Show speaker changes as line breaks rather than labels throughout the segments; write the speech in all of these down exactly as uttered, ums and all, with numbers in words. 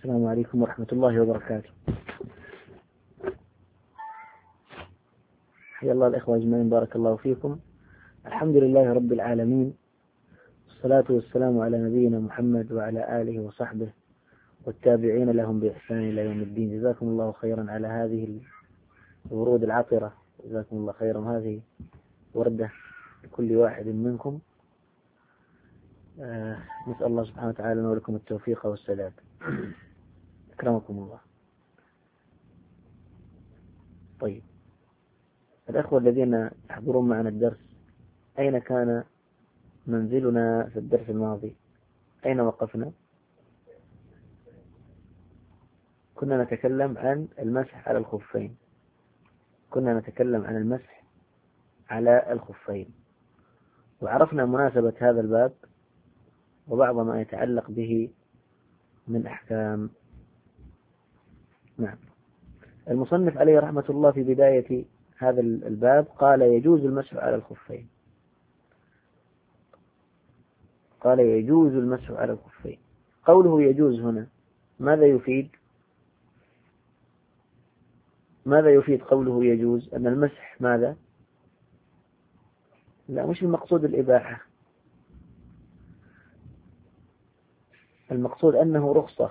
السلام عليكم ورحمة الله وبركاته. حيا الله الإخوة أجمعين، بارك الله فيكم. الحمد لله رب العالمين، والصلاة والسلام على نبينا محمد وعلى آله وصحبه والتابعين لهم بإحسان إلى يوم الدين. جزاكم الله خيرا على هذه الورود العطرة، جزاكم الله خيرا. هذه وردة لكل واحد منكم. آه نسأل الله سبحانه وتعالى لنا ولكم التوفيق والسداد. أكرمكم الله. طيب، الأخوة الذين يحضرون معنا الدرس، أين كان منزلنا في الدرس الماضي؟ أين وقفنا؟ كنا نتكلم عن المسح على الخفين كنا نتكلم عن المسح على الخفين وعرفنا مناسبة هذا الباب وبعض ما يتعلق به من أحكام. نعم، المصنف عليه رحمة الله في بداية هذا الباب قال يجوز المسح على الخفين قال يجوز المسح على الخفين. قوله يجوز هنا ماذا يفيد؟ ماذا يفيد قوله يجوز؟ أن المسح ماذا؟ لا، مش المقصود الإباحة، المقصود أنه رخصة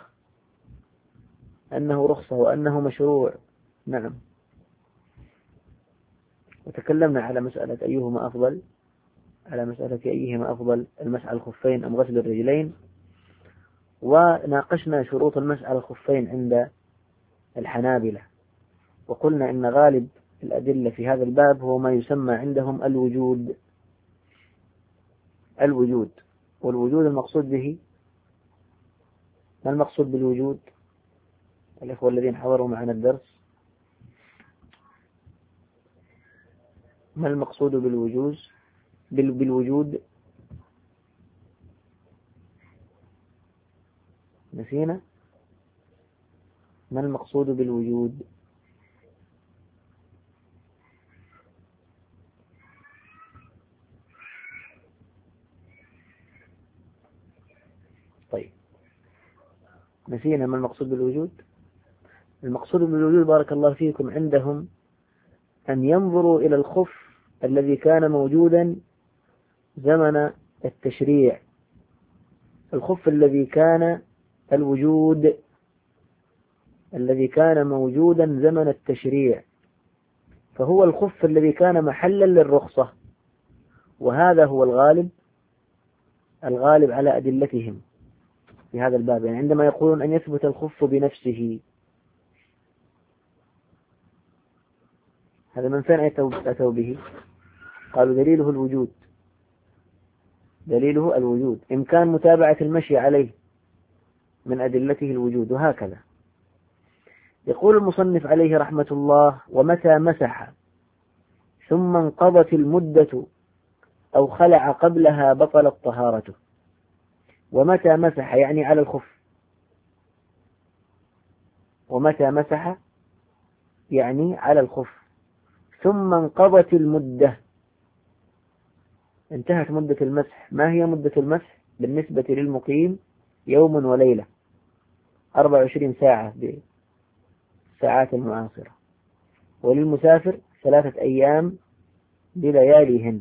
أنه رخصة وأنه مشروع. نعم، وتكلمنا على مسألة أيهما أفضل على مسألة أيهما أفضل المسح على الخفين أم غسل الرجلين، وناقشنا شروط المسح على الخفين عند الحنابلة، وقلنا إن غالب الأدلة في هذا الباب هو ما يسمى عندهم الوجود الوجود والوجود المقصود به، ما المقصود بالوجود؟ الإخوة الذين حضروا معنا الدرس، ما المقصود بالوجود بالوجود نسينا. ما المقصود بالوجود؟ طيب، نسينا ما المقصود بالوجود. المقصود بالوجود بارك الله فيكم عندهم أن ينظروا إلى الخف الذي كان موجودا زمن التشريع، الخف الذي كان الوجود الذي كان موجودا زمن التشريع، فهو الخف الذي كان محلا للرخصة، وهذا هو الغالب الغالب على أدلتهم في هذا الباب. يعني عندما يقولون أن يثبت الخف بنفسه، هذا من فين أتوا به؟ قالوا دليله الوجود دليله الوجود إمكان متابعة المشي عليه من أدلته الوجود. وهكذا يقول المصنف عليه رحمة الله: ومتى مسح ثم انقضت المدة أو خلع قبلها بطلت طهارته. ومتى مسح يعني على الخف، ومتى مسح يعني على الخف، ثم انقضت المدة، انتهت مدة المسح. ما هي مدة المسح بالنسبة للمقيم؟ يوم وليلة، أربع وعشرين ساعة بالساعات المعاصرة، وللمسافر ثلاثة أيام بلياليهن.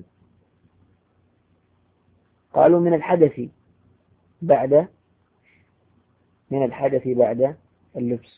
قالوا من الحدث بعد من الحدث بعد اللبس.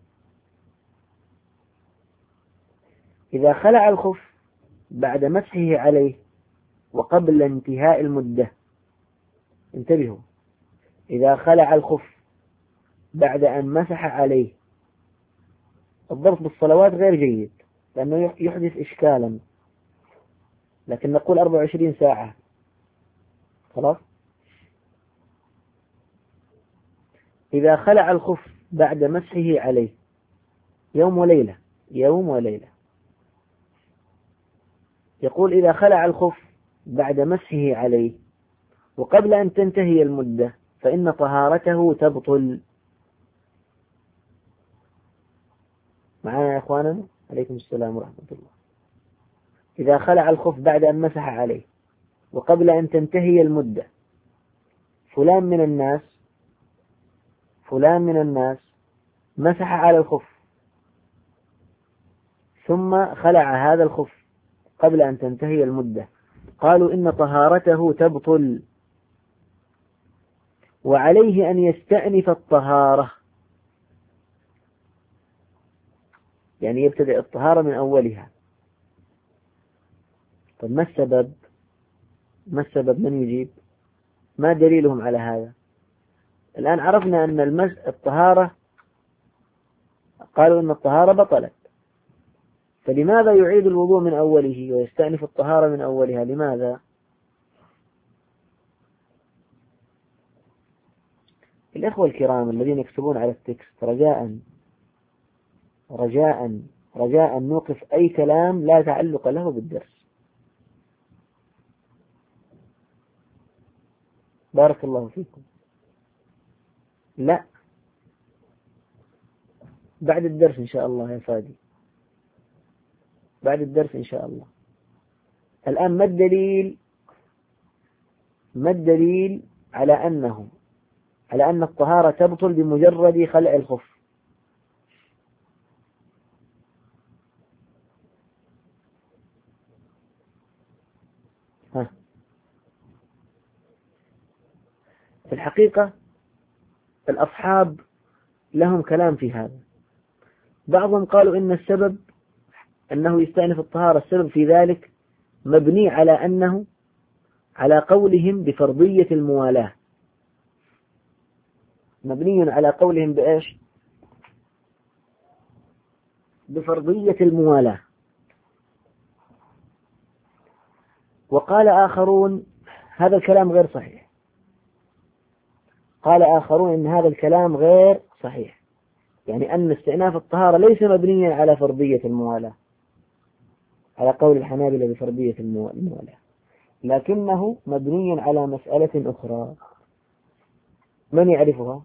إذا خلع الخف بعد مسحه عليه وقبل انتهاء المدة، انتبهوا، إذا خلع الخف بعد أن مسح عليه، الضبط بالصلوات غير جيد لأنه يحدث إشكالا، لكن نقول أربع وعشرين ساعة خلاص. إذا خلع الخف بعد مسحه عليه يوم وليلة يوم وليلة يقول إذا خلع الخف بعد مسحه عليه وقبل أن تنتهي المدة فإن طهارته تبطل. معنا يا أخواننا؟ عليكم السلام ورحمة الله. إذا خلع الخف بعد أن مسح عليه وقبل أن تنتهي المدة، فلان من الناس فلان من الناس مسح على الخف ثم خلع هذا الخف قبل أن تنتهي المدة، قالوا إن طهارته تبطل وعليه أن يستأنف الطهارة، يعني يبتدئ الطهارة من أولها. طب ما السبب؟ ما السبب؟ من يجيب؟ ما دليلهم على هذا؟ الآن عرفنا أن المس... الطهارة قالوا أن الطهارة بطلت، فلماذا يعيد الوضوء من أوله ويستأنف الطهارة من أولها؟ لماذا؟ الإخوة الكرام الذين يكتبون على التكست، رجاء رجاء رجاء نوقف أي كلام لا تعلق له بالدرس. بارك الله فيكم. لا، بعد الدرس إن شاء الله يا فادي، بعد الدرس إن شاء الله. الآن ما الدليل ما الدليل على أنه على أن الطهارة تبطل بمجرد خلع الخف؟ ها. في الحقيقة الأصحاب لهم كلام في هذا. بعضهم قالوا إن السبب أنه يستأنف الطهارة، السبب في ذلك مبني على أنه على قولهم بفرضية الموالاة، مبني على قولهم بإيش؟ بفرضية الموالاة. وقال آخرون هذا الكلام غير صحيح، قال آخرون إن هذا الكلام غير صحيح، يعني أن استئناف الطهارة ليس مبنيا على فرضية الموالاة، على قول الحنابلة بفرضية الموالاة، لكنه مبني على مسألة أخرى. من يعرفها؟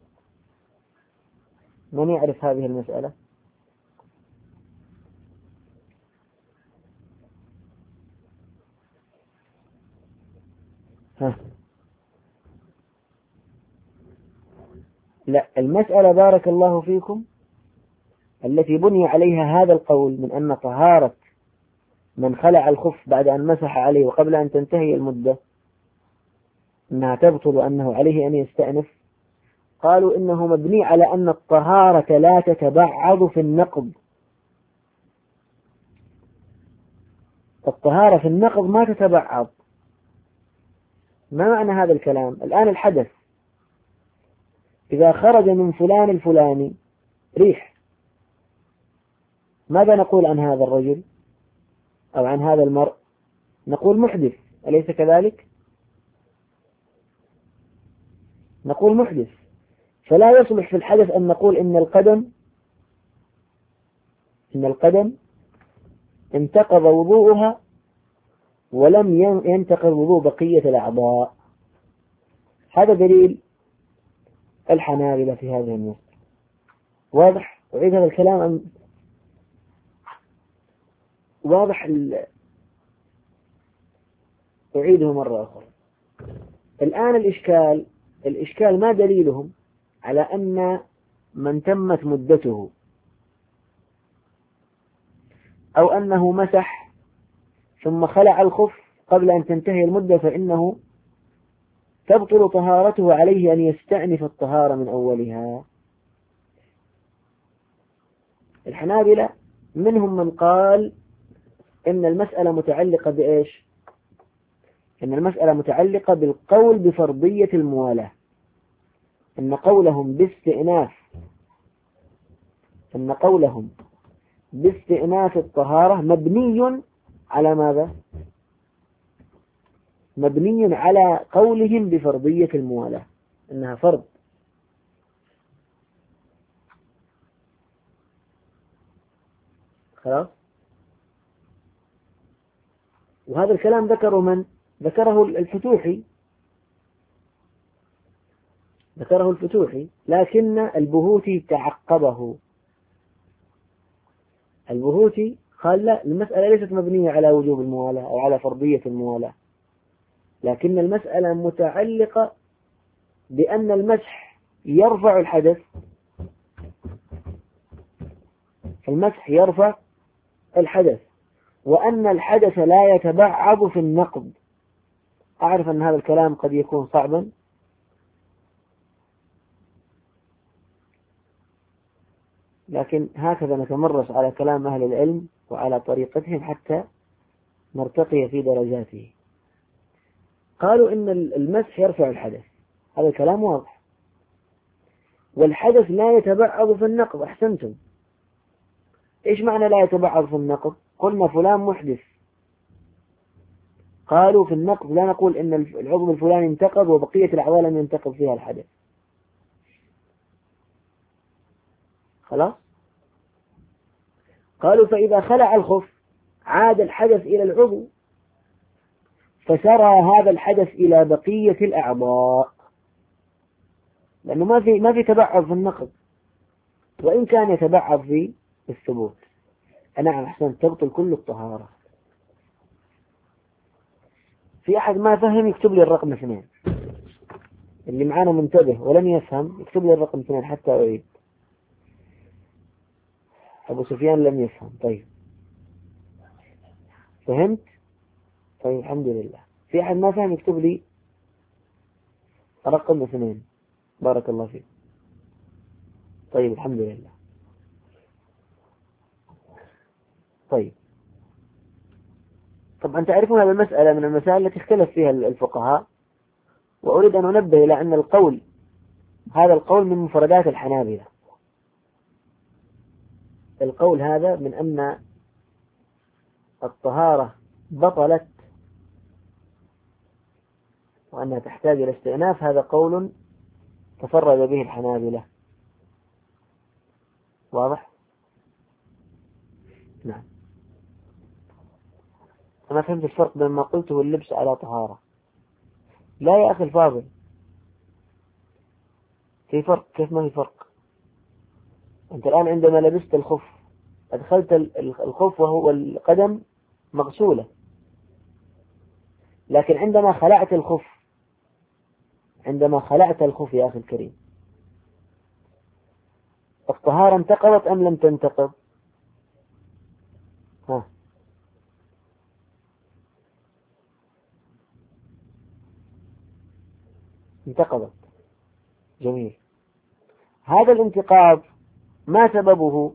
من يعرف هذه المسألة؟ ها. لا، المسألة بارك الله فيكم التي بني عليها هذا القول من أن طهارة من خلع الخف بعد أن مسح عليه وقبل أن تنتهي المدة أنها تبطل وأنه عليه أن يستأنف، قالوا إنه مبني على أن الطهارة لا تتبعض في النقض. الطهارة في النقض ما تتبعض. ما معنى هذا الكلام؟ الآن الحدث إذا خرج من فلان الفلاني ريح، ماذا نقول عن هذا الرجل أو عن هذا المرء؟ نقول محدث، أليس كذلك؟ نقول محدث. فلا يصلح في الحدث أن نقول إن القدم إن القدم انتقض وضوءها ولم ينتقض وضوء بقية الأعضاء. هذا دليل الحنابلة في هذه المسألة. واضح؟ أعيد هذا الكلام أم واضح؟ ال... أعيده مرة أخرى. الآن الإشكال الإشكال ما دليلهم على أن من تمت مدته أو أنه مسح ثم خلع الخف قبل أن تنتهي المدة فإنه تبطل طهارته، عليه أن يستأنف الطهارة من أولها. الحنابلة منهم من قال إن المسألة متعلقة بإيش؟ إن المسألة متعلقة بالقول بفرضية الموالاة، إن قولهم باستئناف إن قولهم باستئناف الطهارة مبني على ماذا؟ مبني على قولهم بفرضية الموالاة، إنها فرض. خلاص؟ وهذا الكلام ذكره من؟ ذكره الفتوحي ذكره الفتوحي لكن البهوتي تعقبه. البهوتي قال لا، المسألة ليست مبنية على وجوب الموالاة أو على فرضية الموالاة، لكن المسألة متعلقة بأن المسح يرفع الحدث، المسح يرفع الحدث، وأن الحدث لا يتبعض في النقض. أعرف أن هذا الكلام قد يكون صعبا، لكن هكذا نتمرس على كلام أهل العلم وعلى طريقتهم حتى نرتقي في درجاته. قالوا إن المسح يرفع الحدث، هذا الكلام واضح، والحدث لا يتبعض في النقض. أحسنتم. إيش معنى لا يتبعض في النقض؟ قلنا فلان محدث، قالوا في النقض لا نقول إن العضو الفلاني انتقض وبقية الأعضاء لم ينتقض فيها الحدث. خلاص. قالوا فإذا خلع الخف عاد الحدث إلى العضو، فسرى هذا الحدث إلى بقية الأعضاء، لأنه ما في ما في تبعض في النقض، وإن كان يتبعض في الثبوت. نعم أحسن، تبطل كل الطهارة. في أحد ما فهم يكتب لي الرقم اثنين، اللي معانا منتبه ولم يفهم يكتب لي الرقم اثنين حتى أعيد. أبو سفيان لم يفهم. طيب فهمت؟ طيب الحمد لله. في أحد ما فهم يكتب لي رقم اثنين. بارك الله فيك. طيب الحمد لله. طيب طبعا تعرفون هذه المسألة من المسائل التي اختلف فيها الفقهاء، وأريد أن أنبه إلى أن القول هذا القول من مفردات الحنابلة. القول هذا من أن الطهارة بطلت وأنها تحتاج إلى استئناف، هذا قول تفرد به الحنابلة. واضح؟ نعم. أنا فهمت الفرق بين ما قلته واللبس على طهارة. لا يا أخي الفاضل، في فرق. كيف ما في فرق؟ أنت الآن عندما لبست الخف أدخلت الخف وهو القدم مغسولة، لكن عندما خلعت الخف عندما خلعت الخف يا أخي الكريم، الطهارة انتقضت أم لم تنتقض؟ ها انتقضت. جميل. هذا الانتقاض ما سببه؟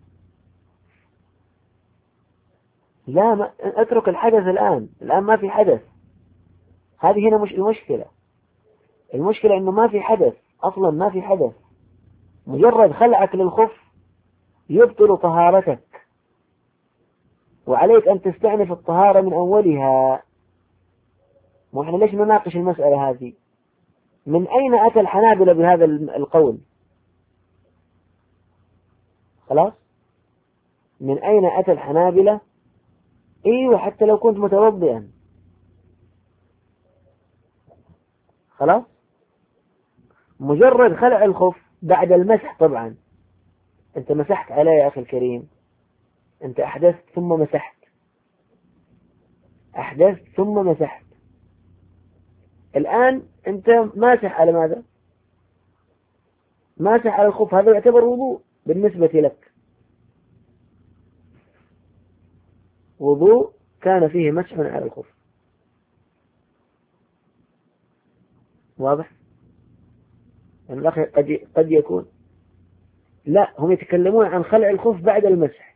لا، ما اترك الحدث الآن الآن ما في حدث. هذه هنا مش المشكلة. المشكلة إنه ما في حدث أصلا، ما في حدث. مجرد خلعك للخف يبطل طهارتك، وعليك أن تستأنف الطهارة من أولها. وإحنا ليش نناقش المسألة هذه؟ من أين أتى الحنابلة بهذا القول؟ خلاص، من أين أتى الحنابلة؟ ايوه حتى لو كنت متوضئا. خلاص، مجرد خلع الخف بعد المسح. طبعا انت مسحت عليه يا اخي الكريم، انت احدثت ثم مسحت، احدثت ثم مسحت. الان انت ماسح على ماذا؟ ماسح على الخف. هذا يعتبر وضوء بالنسبة لك، وضوء كان فيه مسح على الخف. واضح؟ يعني الأخ قد قد يكون لا، هم يتكلمون عن خلع الخف بعد المسح.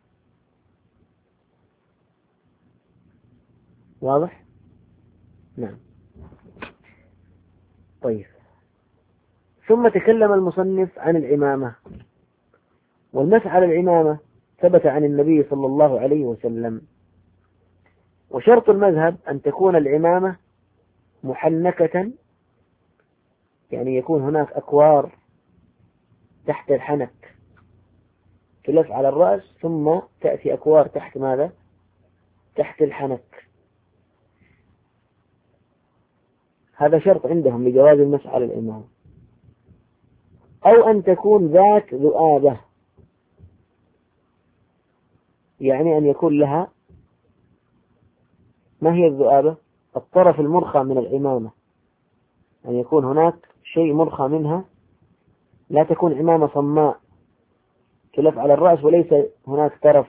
واضح؟ نعم. طيب، ثم تكلم المصنف عن العمامة، والمسح على العمامة ثبت عن النبي صلى الله عليه وسلم. وشرط المذهب أن تكون العمامة محنكة، يعني يكون هناك أكوار تحت الحنك تلف على الرأس، ثم تأتي أكوار تحت ماذا؟ تحت الحنك. هذا شرط عندهم لجواز المسح على العمامة. أو أن تكون ذات ذؤابة، يعني أن يكون لها، ما هي الذؤابة؟ الطرف المرخى من العمامة، أن يكون هناك شيء مرخى منها لا تكون عمامة صماء تلف على الرأس وليس هناك طرف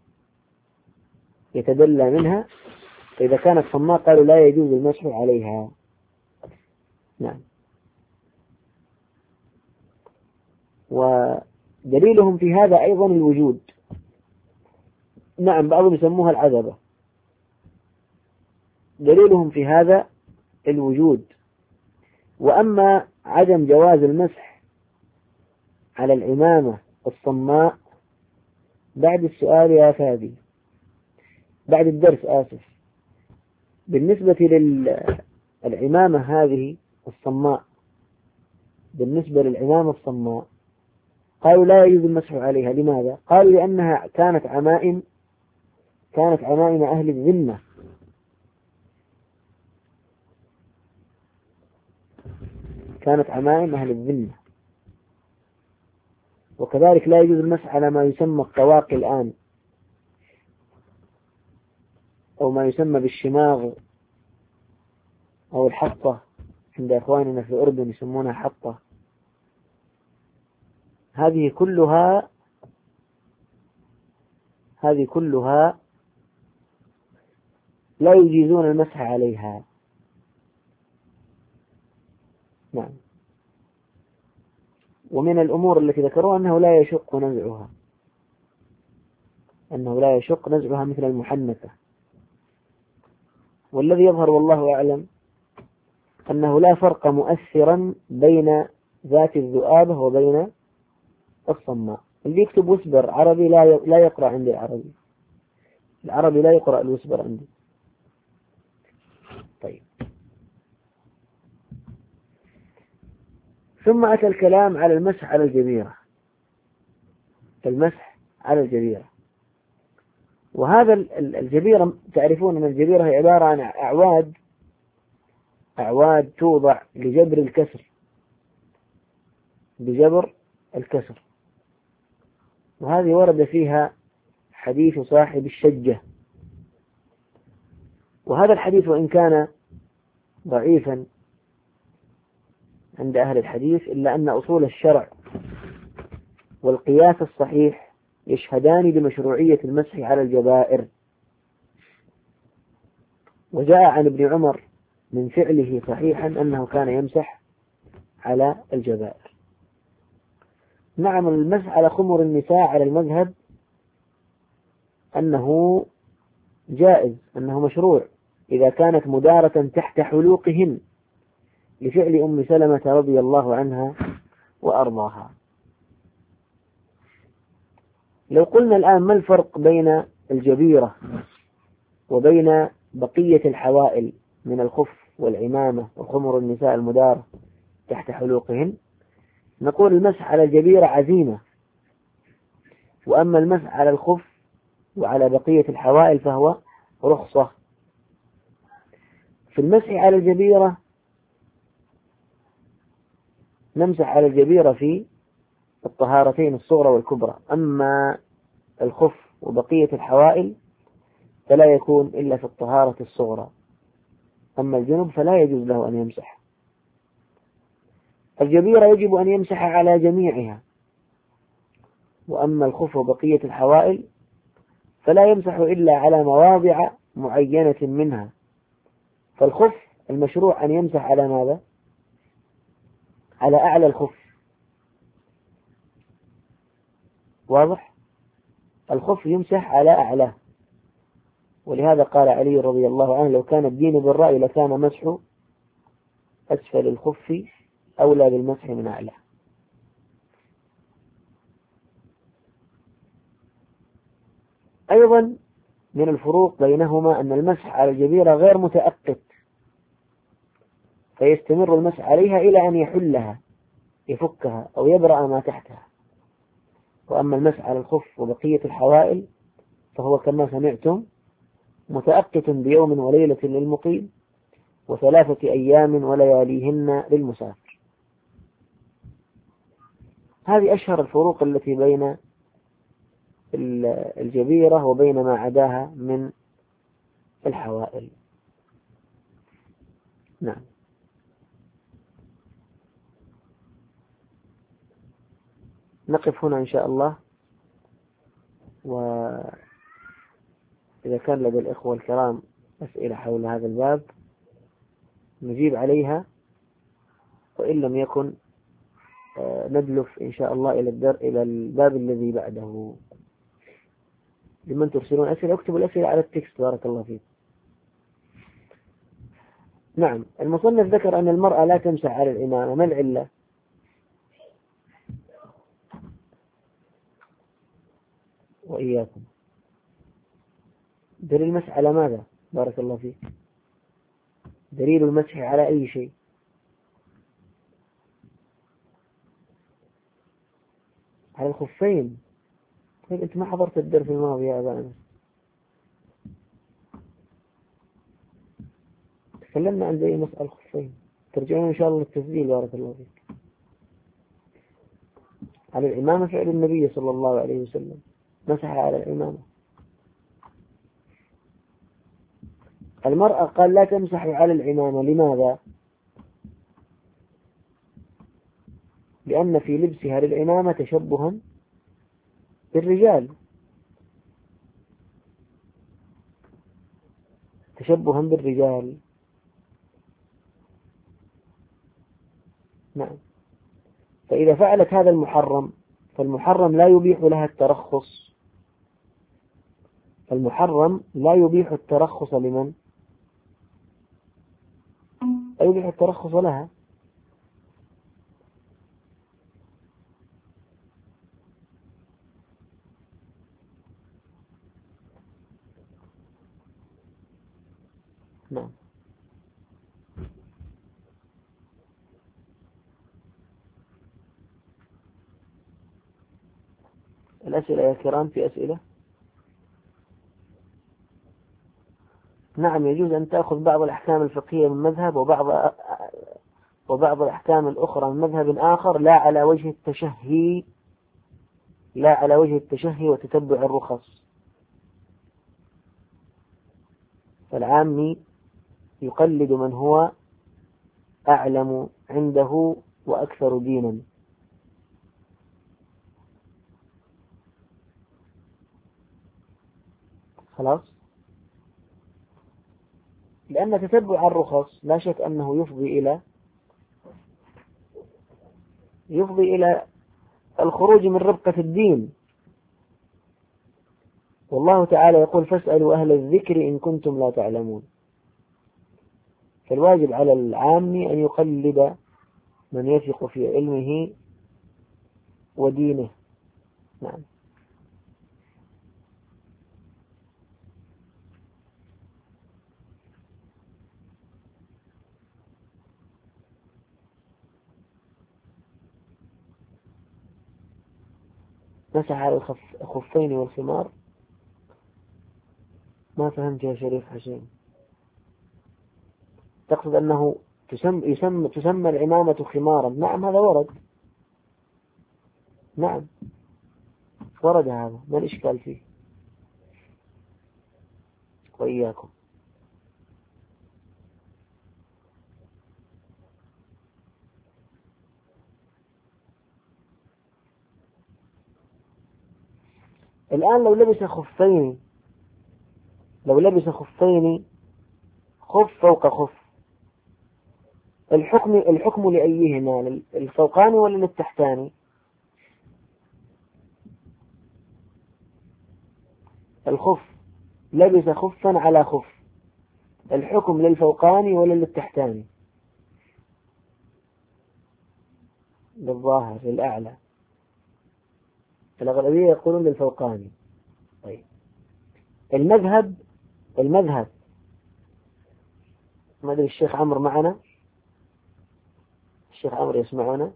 يتدلى منها، فإذا كانت صماء قالوا لا يجوز المسح عليها. نعم. ودليلهم في هذا أيضا الوجود. نعم، بعضهم يسموها العذبة. دليلهم في هذا الوجود. وأما عدم جواز المسح على العمامة الصماء بعد السؤال يا فادي، بعد الدرس آسف، بالنسبة للعمامة هذه الصماء، بالنسبة للعمامة الصماء قالوا لا يجوز المسح عليها. لماذا؟ قالوا لأنها كانت عمائم كانت عمائم أهل الذمة، كانت عمائم أهل الذمة. وكذلك لا يجوز المسح على ما يسمى الطواقي الآن، أو ما يسمى بالشماغ أو الحطة، عند إخواننا في الأردن يسمونها حطة. هذه كلها هذه كلها لا يجيزون المسح عليها. نعم. ومن الأمور التي ذكروها أنه لا يشق نزعها، أنه لا يشق نزعها مثل المحنثة. والذي يظهر والله أعلم أنه لا فرق مؤثرا بين ذات الذؤابة وبين الصماء. اللي يكتب وسبر عربي لا لا يقرأ عندي العربي، العربي لا يقرأ الوسبر عندي. طيب، ثم أتى الكلام على المسح على الجبيرة، المسح على الجبيرة. وهذا الجبيرة تعرفون أن الجبيرة هي عبارة عن أعواد أعواد توضع لجبر الكسر، بجبر الكسر. وهذه ورد فيها حديث صاحب الشجة. وهذا الحديث وإن كان ضعيفا عند أهل الحديث إلا أن أصول الشرع والقياس الصحيح يشهدان بمشروعية المسح على الجبائر. وجاء عن ابن عمر من فعله صحيحا أنه كان يمسح على الجبائر. نعم، المسح على خمر النساء على المذهب أنه جائز، أنه مشروع إذا كانت مدارة تحت حلوقهن، لفعل أم سلمة رضي الله عنها وأرضاها. لو قلنا الآن ما الفرق بين الجبيرة وبين بقية الحوائل من الخف والعمامة وخمر النساء المدارة تحت حلوقهن، نقول المسح على الجبيرة عزيمة، وأما المسح على الخف وعلى بقية الحوائل فهو رخصة. في المسح على الجبيرة نمسح على الجبيرة في الطهارتين الصغرى والكبرى، أما الخف وبقية الحوائل فلا يكون إلا في الطهارة الصغرى. أما الجنب فلا يجوز له أن يمسح. الجبيرة يجب أن يمسح على جميعها، وأما الخف وبقية الحوائل فلا يمسح إلا على مواضع معينة منها. فالخف المشروع أن يمسح على ماذا؟ على أعلى الخف. واضح؟ الخف يمسح على أعلاه، ولهذا قال علي رضي الله عنه: لو كان الدين بالرأي لكان مسح أسفل الخف أولى بالمسح من أعلاه. أيضا من الفروق بينهما أن المسح على الجبيرة غير متأقت، فيستمر المسح عليها إلى أن يحلها، يفكها أو يبرأ ما تحتها. وأما المسح على الخف وبقية الحوائل فهو كما سمعتم متأقت بيوم وليلة للمقيم وثلاثة أيام ولياليهن للمسافر. هذه أشهر الفروق التي بين الجبيرة وبين ما عداها من الحوائل. نعم. نقف هنا إن شاء الله، وإذا كان لدى الإخوة الكرام أسئلة حول هذا الباب نجيب عليها، وإن لم يكن ندلف إن شاء الله إلى الدر إلى الباب الذي بعده. لمن ترسلون أسئلة اكتبوا الأسئلة على التكست بارك الله فيك. نعم، المصنف ذكر أن المرأة لا تمسح على العمامة، ما العلة؟ وإياكم. دليل المسح على ماذا بارك الله فيك؟ دليل المسح على أي شيء؟ على الخفين. طيب أنت ما حضرت الدرس الماضي يا أبا أنس؟ تكلمنا عن زي مسألة الخفين، ترجعون إن شاء الله للتسجيل بارك الله فيك. على العمامة فعل النبي صلى الله عليه وسلم، مسح على العمامة. المرأة قال لا تمسح على العمامة، لماذا؟ لأن في لبسها للعمامة تشبها بالرجال، تشبها بالرجال. نعم، فإذا فعلت هذا المحرم فالمحرم لا يبيح لها الترخص، المحرم لا يبيح الترخص لمن؟ لا يبيح الترخص لها. نعم. الأسئلة يا كرام، في أسئلة؟ نعم، يجوز أن تأخذ بعض الأحكام الفقهية من مذهب وبعض وبعض الأحكام الأخرى من مذهب آخر، لا على وجه التشهي، لا على وجه التشهي وتتبع الرخص. فالعامي يقلد من هو أعلم عنده وأكثر دينا. خلاص، لأن تتبع الرخص لا شك أنه يفضي إلى يفضي إلى الخروج من ربقة الدين. والله تعالى يقول فاسألوا أهل الذكر إن كنتم لا تعلمون. فالواجب على العام أن يقلد من يثق في علمه ودينه. نعم. مسح على الخفين والخمار، ما فهمت يا شريف حسين. تقصد أنه تسمى, يسمى تسمى العمامة خمارا؟ نعم هذا ورد، نعم ورد هذا، ما الإشكال فيه؟ وإياكم. الآن لو لبس خفين لو لبس خفين خف فوق خف، الحكم الحكم لأيهما، الفوقاني ولا للتحتاني؟ الخف لبس خفا على خف، الحكم للفوقاني ولا للتحتاني؟ للظاهر للأعلى، الأغلبية يقولون للفوقاني. طيب المذهب المذهب ما أدري الشيخ عمرو معنا؟ الشيخ عمرو يسمعنا؟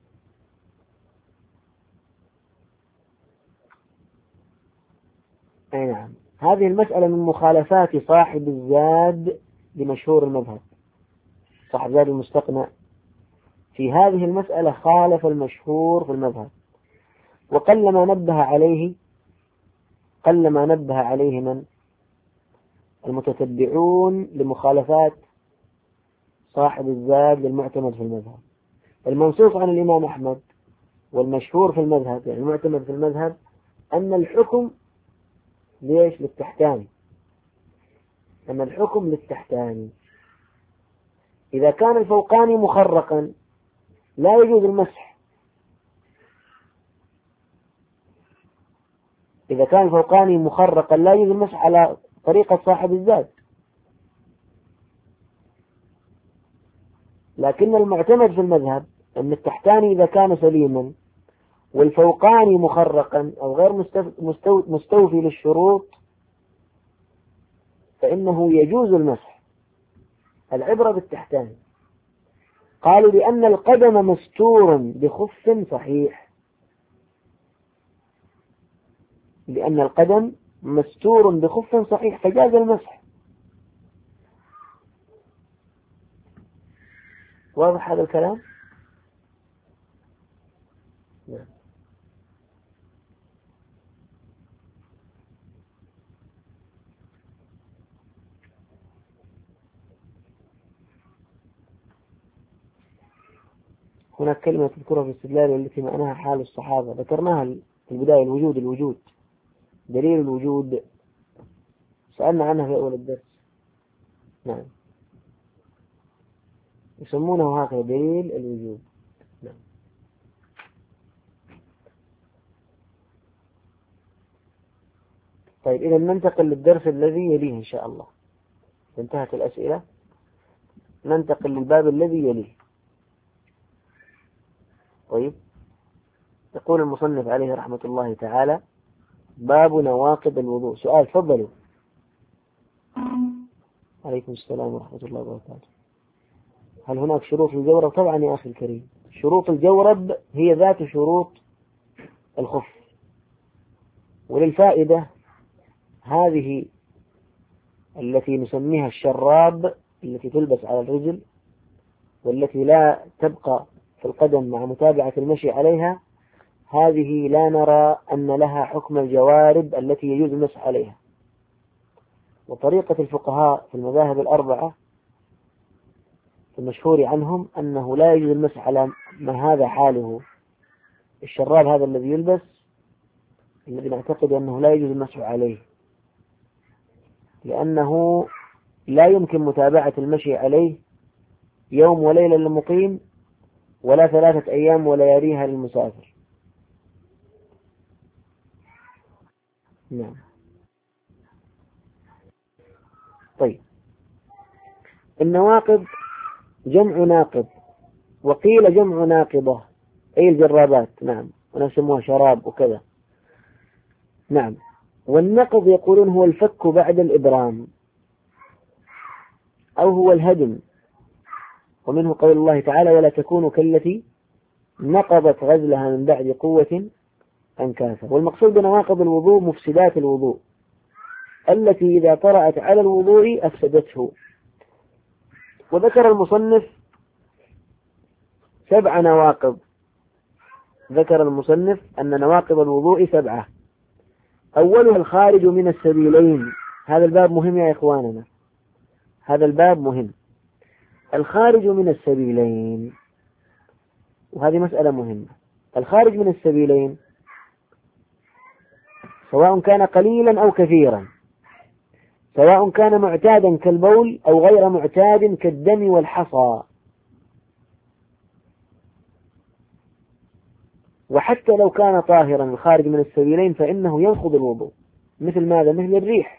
أي نعم. هذه المسألة من مخالفات صاحب الزاد لمشهور المذهب، صاحب زاد المستقنع في هذه المسألة خالف المشهور في المذهب، وقلما نبه عليه قلما نبه عليه من المتتبعون لمخالفات صاحب الزاد للمعتمد في المذهب. المنصوص عن الإمام أحمد والمشهور في المذهب يعني المعتمد في المذهب أن الحكم ليش للتحتاني أن الحكم للتحتاني إذا كان الفوقاني مخرقا لا يجوز المسح. إذا كان الفوقاني مخرقا لا يجوز المسح على طريقة صاحب الزاد. لكن المعتمد في المذهب أن التحتاني إذا كان سليما والفوقاني مخرقا أو غير مستوفي للشروط فإنه يجوز المسح. العبرة بالتحتاني. قالوا لأن القدم مستور بخف صحيح، لأن القدم مستور بخف صحيح فجاز المسح. واضح هذا الكلام؟ نعم. هناك كلمة تذكرها في الاستدلال والتي معناها حال الصحابة ذكرناها في البداية. الوجود الوجود دليل الوجود سألنا عنها في أول الدرس. نعم يسمونه هكذا دليل الوجود. نعم. طيب إذا ننتقل للدرس الذي يليه إن شاء الله. انتهت الأسئلة ننتقل للباب الذي يليه. طيب يقول المصنف عليه رحمة الله تعالى باب نواقض الوضوء. سؤال تفضلوا. عليكم السلام ورحمة الله وبركاته. هل هناك شروط الجورب؟ طبعا يا أخي الكريم شروط الجورب هي ذات شروط الخف. وللفائدة هذه التي نسميها الشراب التي تلبس على الرجل والتي لا تبقى في القدم مع متابعة المشي عليها، هذه لا نرى أن لها حكم الجوارب التي يجوز المسح عليها. وطريقة الفقهاء في المذاهب الأربعة المشهور عنهم أنه لا يجوز المسح على ما هذا حاله. الشراب هذا الذي يلبس الذي نعتقد أنه لا يجوز المسح عليه لأنه لا يمكن متابعة المشي عليه يوم وليلة للمقيم ولا ثلاثة أيام ولياليها للمسافر. نعم. طيب النواقض جمع ناقض وقيل جمع ناقضة أي الجرابات. نعم ونسموها شراب وكذا. نعم. والنقض يقولون هو الفك بعد الإبرام أو هو الهدم. ومنه قول الله تعالى ولا تكونوا كالتي نقضت غزلها من بعد قوة أنكاثا. والمقصود بنواقض الوضوء مفسدات الوضوء التي إذا طرأت على الوضوء أفسدته. وذكر المصنف سبع نواقض. ذكر المصنف أن نواقض الوضوء سبعة. أولها الخارج من السبيلين. هذا الباب مهم يا إخواننا، هذا الباب مهم. الخارج من السبيلين وهذه مسألة مهمة. الخارج من السبيلين سواء كان قليلا أو كثيرا، سواء كان معتادا كالبول أو غير معتاد كالدم والحصى. وحتى لو كان طاهرا الخارج من السبيلين فإنه ينقض الوضوء. مثل ماذا؟ مثل الريح.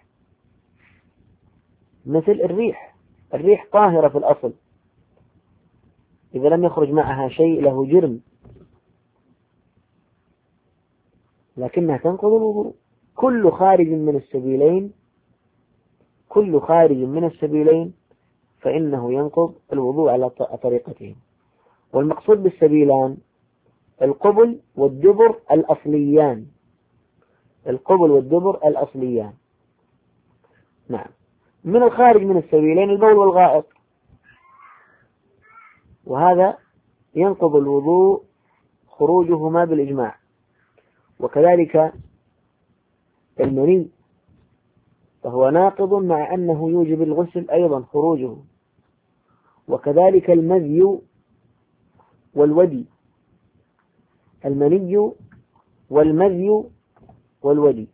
مثل الريح الريح طاهرة في الأصل إذا لم يخرج معها شيء له جرم لكنها تنقض الوضوء. كل خارج من السبيلين كل خارج من السبيلين فإنه ينقض الوضوء على طريقتهم. والمقصود بالسبيلان القبل والدبر الأصليان. القبل والدبر الأصليان. نعم. من الخارج من السبيلين البول والغائط، وهذا ينقض الوضوء خروجهما بالإجماع. وكذلك المني فهو ناقض مع أنه يوجب الغسل أيضا خروجه. وكذلك المذي والودي. المني والمذي والودي.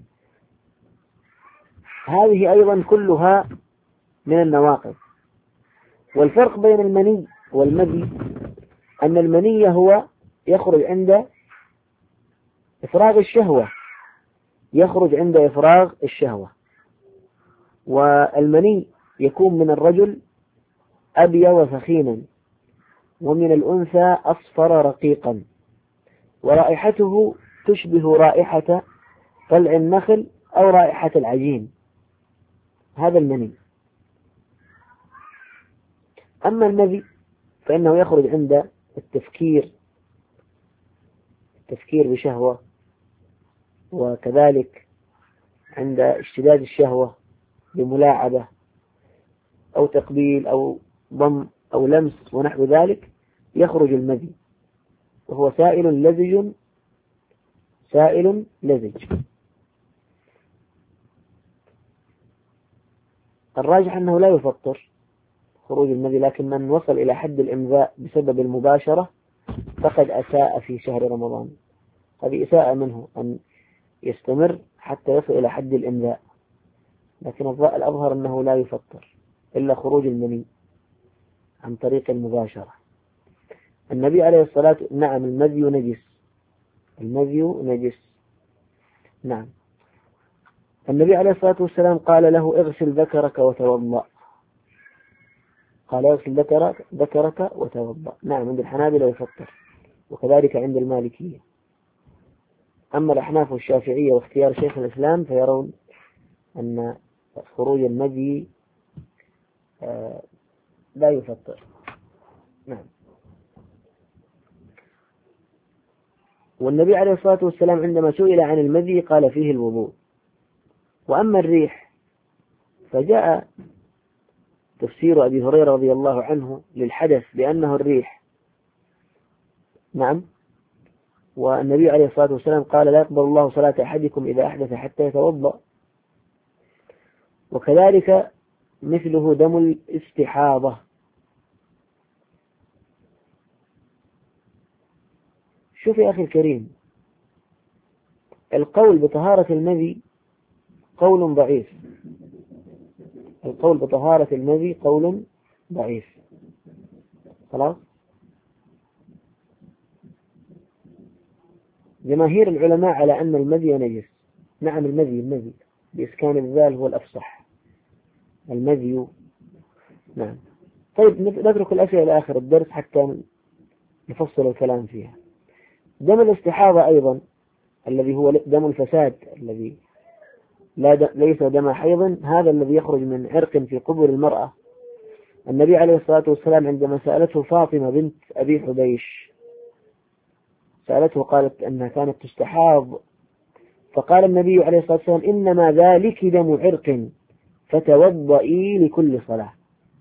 هذه أيضا كلها من النواقض. والفرق بين المني والمذي أن المني هو يخرج عند إفراغ الشهوة، يخرج عند إفراغ الشهوة، والمني يكون من الرجل أبيض وثخينا، ومن الأنثى أصفر رقيقا، ورائحته تشبه رائحة طلع النخل أو رائحة العجين. هذا المني. أما المذي فإنه يخرج عند التفكير التفكير بشهوة، وكذلك عند اشتداد الشهوة بملاعبة أو تقبيل أو ضم أو لمس ونحو ذلك، يخرج المذي، وهو سائل لزج سائل لزج. الراجح أنه لا يفطر خروج المذي، لكن من وصل إلى حد الإمذاء بسبب المباشرة فقد أساء في شهر رمضان. هذه إساءة منه أن يستمر حتى يصل إلى حد الإمذاء، لكن الأظهر أنه لا يفطر إلا خروج المني عن طريق المباشرة. النبي عليه الصلاة نعم المذي نجس، المذي نجس نعم. النبي عليه الصلاة والسلام قال له اغسل ذكرك وتوضأ، قال اغسل ذكرك ذكرك وتوضأ. نعم عند الحنابلة يفطر، وكذلك عند المالكية. أما الأحناف والشافعية واختيار شيخ الإسلام فيرون أن خروج المذي آه لا يفطر. نعم. والنبي عليه الصلاة والسلام عندما سئل عن المذي قال فيه الوضوء. وأما الريح فجاء تفسير أبي هريرة رضي الله عنه للحدث بأنه الريح. نعم. والنبي عليه الصلاة والسلام قال لا يقبل الله صلاة أحدكم إذا أحدث حتى يتوضأ. وكذلك مثله دم الاستحاضة. شوف يا أخي الكريم، القول بطهارة المذي قول ضعيف، القول بطهارة المذي قول ضعيف. خلاص. جماهير العلماء على أن المذي نجس. نعم المذي المذي بإسكان الذال هو الأفصح، المذي. نعم. طيب نترك الأسئلة إلى آخر الدرس حتى نفصل الكلام فيها. دم الاستحاضة أيضا الذي هو دم الفساد الذي لا د... ليس دم حيض، هذا الذي يخرج من عرق في قبر المرأة. النبي عليه الصلاة والسلام عندما سألته فاطمة بنت أبي حبيش، سألته قالت أنها كانت تستحاض، فقال النبي عليه الصلاة والسلام إنما ذلك دم عرق فتوضئي لكل صلاة.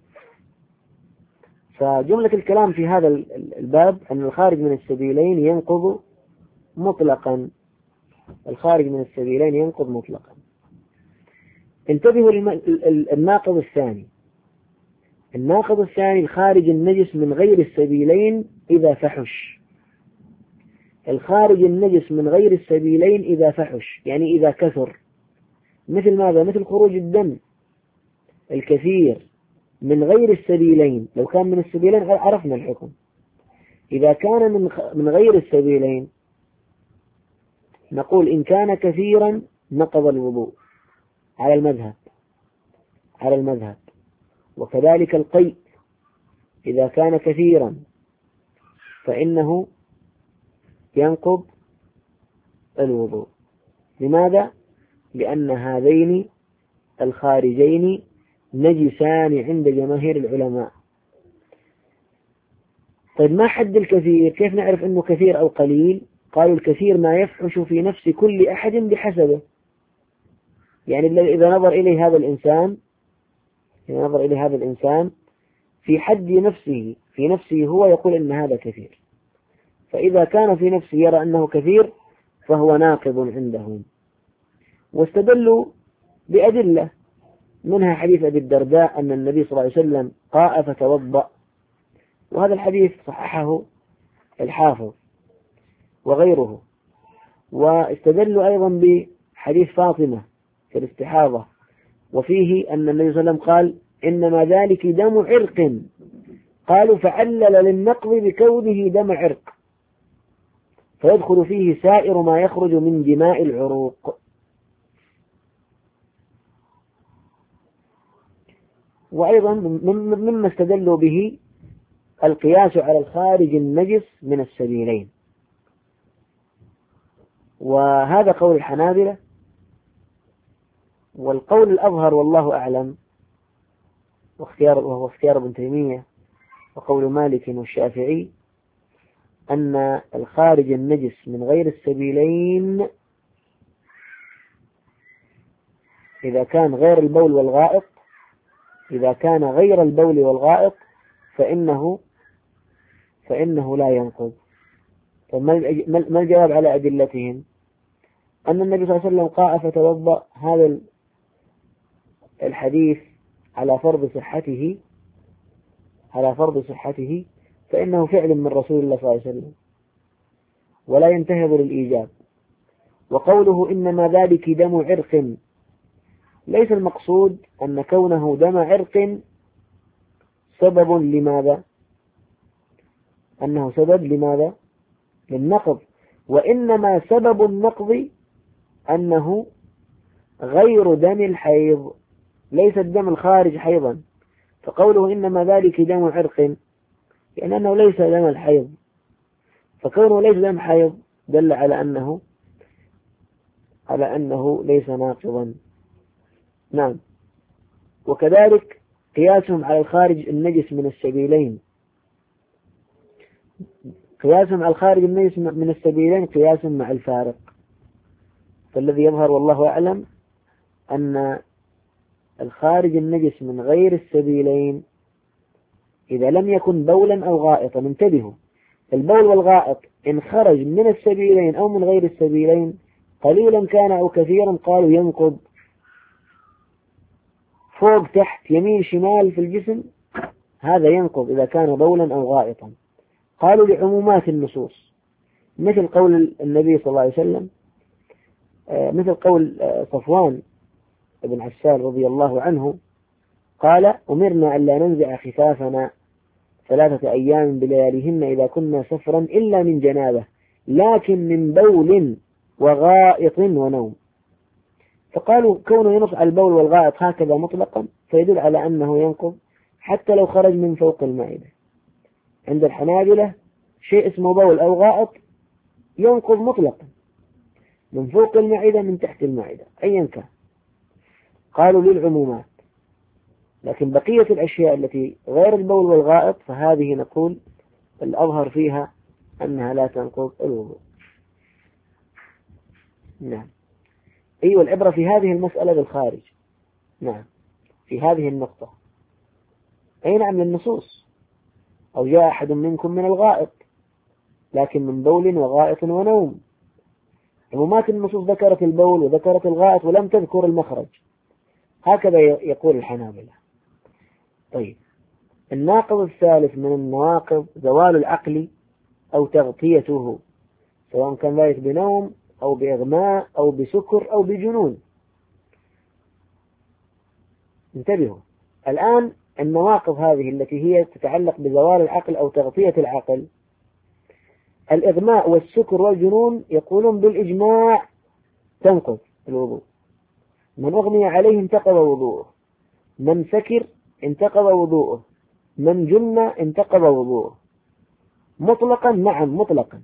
فجملة الكلام في هذا الباب أن الخارج من السبيلين ينقض مطلقا، الخارج من السبيلين ينقض مطلقا. انتبهوا للناقض الثاني. الناقض الثاني الخارج النجس من غير السبيلين إذا فحش. الخارج النجس من غير السبيلين إذا فحش يعني إذا كثر. مثل ماذا؟ مثل خروج الدم الكثير من غير السبيلين. لو كان من السبيلين عرفنا الحكم. إذا كان من من غير السبيلين نقول إن كان كثيرا نقض الوضوء على المذهب على المذهب وكذلك القيء إذا كان كثيرا فإنه ينقض الوضوء. لماذا؟ لأن هذين الخارجين نجسان عند جماهير العلماء. طيب ما حد الكثير؟ كيف نعرف أنه كثير أو قليل؟ قالوا الكثير ما يفحش في نفس كل أحد بحسبه. يعني إذا نظر إليه هذا الإنسان إذا نظر إليه هذا الإنسان في حد نفسه في نفسه هو يقول إن هذا كثير، فإذا كان في نفسه يرى أنه كثير فهو ناقض عندهم. واستدلوا بأدلة منها حديث أبي الدرداء أن النبي صلى الله عليه وسلم قاء فتوضأ، وهذا الحديث صححه الحافظ. وغيره. واستدلوا أيضا بحديث فاطمة في الاستحاضة، وفيه أن النبي صلى الله عليه وسلم قال إنما ذلك دم عرق، قالوا فعلل للنقض بكونه دم عرق، فيدخل فيه سائر ما يخرج من دماء العروق. وأيضا مما استدلوا به القياس على الخارج النجس من السبيلين، وهذا قول الحنابلة. والقول الأظهر والله أعلم واختيار وهو اختيار ابن تيمية وقول مالك والشافعي أن الخارج النجس من غير السبيلين إذا كان غير البول والغائط إذا كان غير البول والغائط فإنه فإنه لا ينقض. ما الجواب على أدلتهم؟ أن النبي صلى الله عليه وسلم قاء فتوضأ، هذا الحديث على فرض صحته على فرض صحته فإنه فعل من رسول الله صلى الله عليه وسلم ولا ينتهض للإيجاب. وقوله إنما ذلك دم عرق، ليس المقصود أن كونه دم عرق سبب لماذا؟ أنه سبب لماذا؟ للنقض، وإنما سبب النقض أنه غير دم الحيض، ليس الدم الخارج حيضا. فقوله إنما ذلك دم عرق يعني أنه ليس دم الحيض، فكونه ليس دم حيض دل على أنه على أنه ليس ناقضا. نعم. وكذلك قياسهم على الخارج النجس من السبيلين قياسهم على الخارج النجس من السبيلين قياس مع الفارق. فالذي يظهر والله أعلم أن الخارج النجس من غير السبيلين إذا لم يكن بولا أو غائطا، انتبهوا، البول والغائط إن خرج من السبيلين أو من غير السبيلين قليلا كان أو كثيرا قالوا ينقض، فوق تحت يمين شمال في الجسم هذا ينقض إذا كان بولا أو غائطا. قالوا لعمومات النصوص، مثل قول النبي صلى الله عليه وسلم، مثل قول صفوان بن عسال رضي الله عنه قال أمرنا أن لا ننزع خفافنا ثلاثة أيام بلياليهن إذا كنا سفرا إلا من جنابه لكن من بول وغائط ونوم. فقالوا كونه ينص على البول والغائط هكذا مطلقا فيدل على أنه ينقض حتى لو خرج من فوق المائدة. عند الحنابلة شيء اسمه بول أو غائط ينقض مطلقا من فوق المائدة من تحت المائدة أيا كان، قالوا للعمومات. لكن بقية الأشياء التي غير البول والغائط فهذه نقول الأظهر فيها أنها لا تنقض الوضوء. نعم. أيوة، العبرة في هذه المسألة بالخارج. نعم، في هذه النقطة. أي نعم، للنصوص أو جاء أحد منكم من الغائط لكن من بول وغائط ونوم. عمومات النصوص ذكرت البول وذكرت الغائط ولم تذكر المخرج، هكذا يقول الحنابلة. طيب، الناقض الثالث من النواقض زوال العقل أو تغطيته، سواء كان ذلك بنوم أو بإغماء أو بسكر أو بجنون. انتبهوا الآن، النواقض هذه التي هي تتعلق بزوال العقل أو تغطية العقل، الإغماء والسكر والجنون يقولون بالإجماع تنقض الوضوء. من أغمي عليه انتقض وضوءه، من سكر انتقض وضوءه، من جن انتقض وضوءه مطلقا. نعم مطلقا.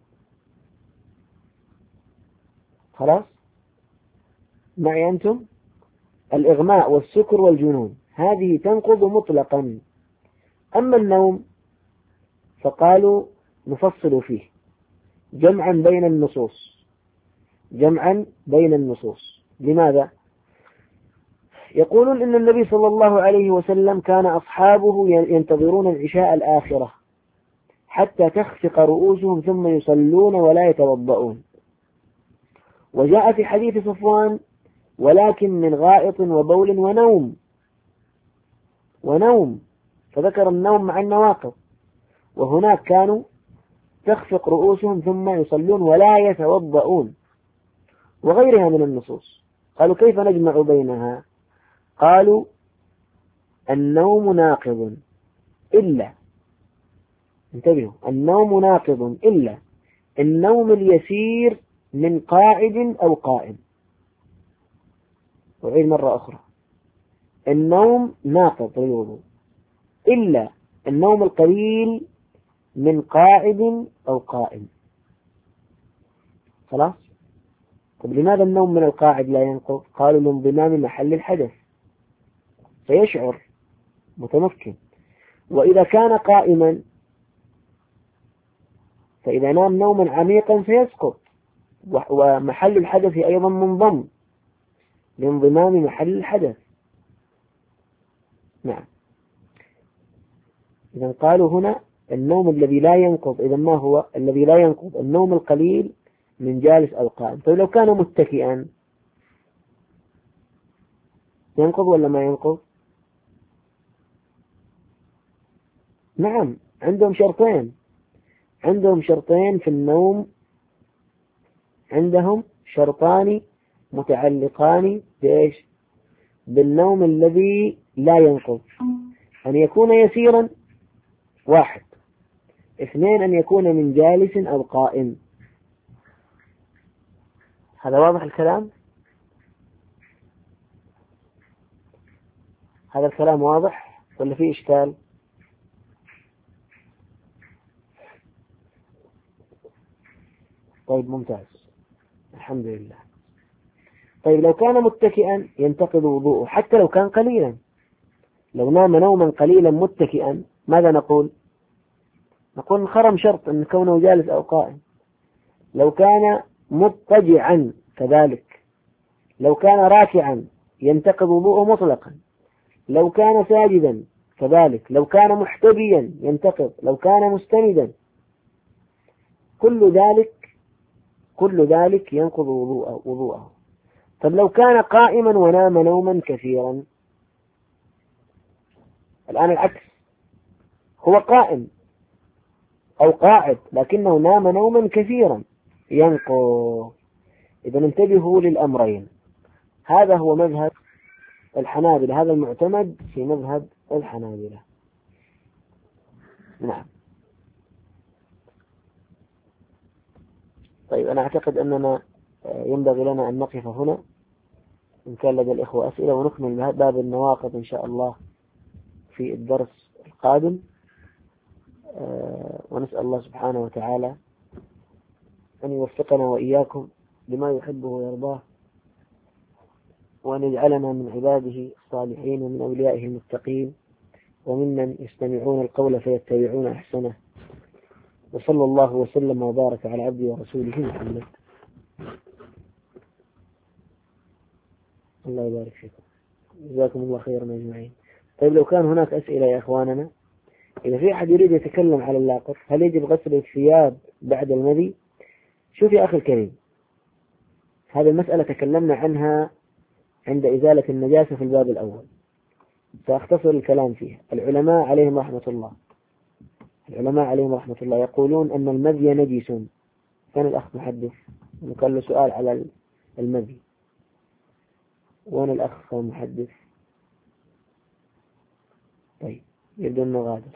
خلاص معي أنتم؟ الإغماء والسكر والجنون هذه تنقض مطلقا. أما النوم فقالوا نفصل فيه جمعا بين النصوص جمعا بين النصوص لماذا؟ يقولون إن النبي صلى الله عليه وسلم كان أصحابه ينتظرون العشاء الآخرة حتى تخفق رؤوسهم ثم يصلون ولا يتوضؤون. وجاء في حديث صفوان ولكن من غائط وبول ونوم ونوم فذكر النوم مع النواقض. وهناك كانوا تخفق رؤوسهم ثم يصلون ولا يتوضؤون، وغيرها من النصوص. قالوا كيف نجمع بينها؟ قالوا النوم ناقض إلا، انتبهوا، النوم ناقض إلا النوم اليسير من قاعد أو قائم. وعيد مرة أخرى، النوم ناقض للوضوء إلا النوم القليل من قاعد أو قائم. خلاص؟ طب لماذا النوم من القاعد لا ينقض؟ قالوا لانضمام محل الحدث فيشعر متمكن. وإذا كان قائما فإذا نام نوما عميقا سيسقط، ومحل الحدث أيضا منضم لانضمام محل الحدث. نعم. إذا قالوا هنا النوم الذي لا ينقض، إذا ما هو الذي لا ينقض؟ النوم القليل من جالس أو قائم. طيب لو كان متكئا ينقض ولا ما ينقض؟ نعم، عندهم شرطين، عندهم شرطين في النوم، عندهم شرطان متعلقان بإيش؟ بالنوم الذي لا ينقض. أن يكون يسيرا، واحد. اثنين، أن يكون من جالس أو قائم. هذا واضح الكلام؟ هذا الكلام واضح ولا فيه إشكال؟ طيب ممتاز، الحمد لله. طيب لو كان متكئا ينتقض وضوءه حتى لو كان قليلا. لو نام نوما قليلا متكئا ماذا نقول؟ نقول انخرم شرط أن كونه جالس أو قائم. لو كان مضطجعا كذلك. لو كان راكعا ينتقض وضوءه مطلقا. لو كان ساجدا كذلك. لو كان محتبيا ينتقض. لو كان مستندا، كل ذلك كل ذلك ينقض وضوءه, وضوءه. طب لو كان قائما ونام نوما كثيرا، الآن العكس، هو قائم أو قاعد لكنه نام نوما كثيرا، ينقض. إذا انتبهوا للأمرين. هذا هو مذهب الحنابلة، هذا المعتمد في مذهب الحنابلة. نعم. طيب أنا أعتقد أننا ينبغي لنا أن نقف هنا، إن كان لدى الإخوة أسئلة، ونكمل باب النواقض إن شاء الله في الدرس القادم. ونسأل الله سبحانه وتعالى أن يوفقنا وإياكم لما يحبه ويرضاه، وأن يجعلنا من عباده الصالحين ومن أوليائه المتقين، وممن يستمعون القول فيتبعون أحسنه. وصلى الله وسلم وبارك على عبده ورسوله محمد. الله يبارك فيكم، جزاكم الله خيرا أجمعين. طيب لو كان هناك أسئلة يا إخواننا، إذا في أحد يريد يتكلم على اللاقط، هل يجب غسل الثياب بعد المذي؟ شوف يا أخي الكريم، هذه المسألة تكلمنا عنها عند إزالة النجاسة في الباب الأول، سأختصر الكلام فيها. العلماء عليهم رحمة الله العلماء عليهم رحمة الله يقولون أن المذي نجس. كان الأخ محدث وكان له سؤال على المذي، وأنا الأخ محدث. طيب يبدو أنه غادر.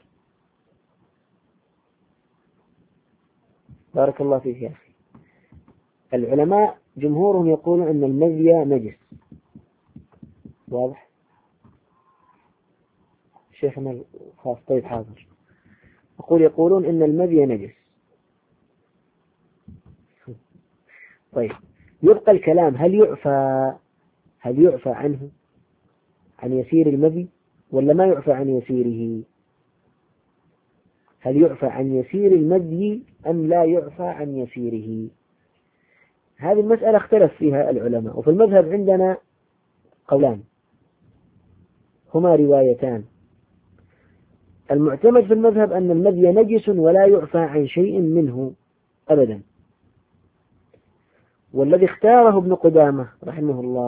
بارك الله فيك يا أخي. العلماء جمهورهم يقولون أن المذي نجس. واضح شيخنا خاص؟ طيب حاضر. أقول يقولون أن المذي نجس. طيب يبقى الكلام، هل يعفى هل يعفى عنه عن يسير المذي ولا ما يعفى عن يسيره؟ هل يعفى عن يسير المذي أم لا يعفى عن يسيره؟ هذه المسألة اختلف فيها العلماء. وفي المذهب عندنا قولان هما روايتان. المعتمد في المذهب أن المذي نجس ولا يعفى عن شيء منه أبدا، والذي اختاره ابن قدامة رحمه الله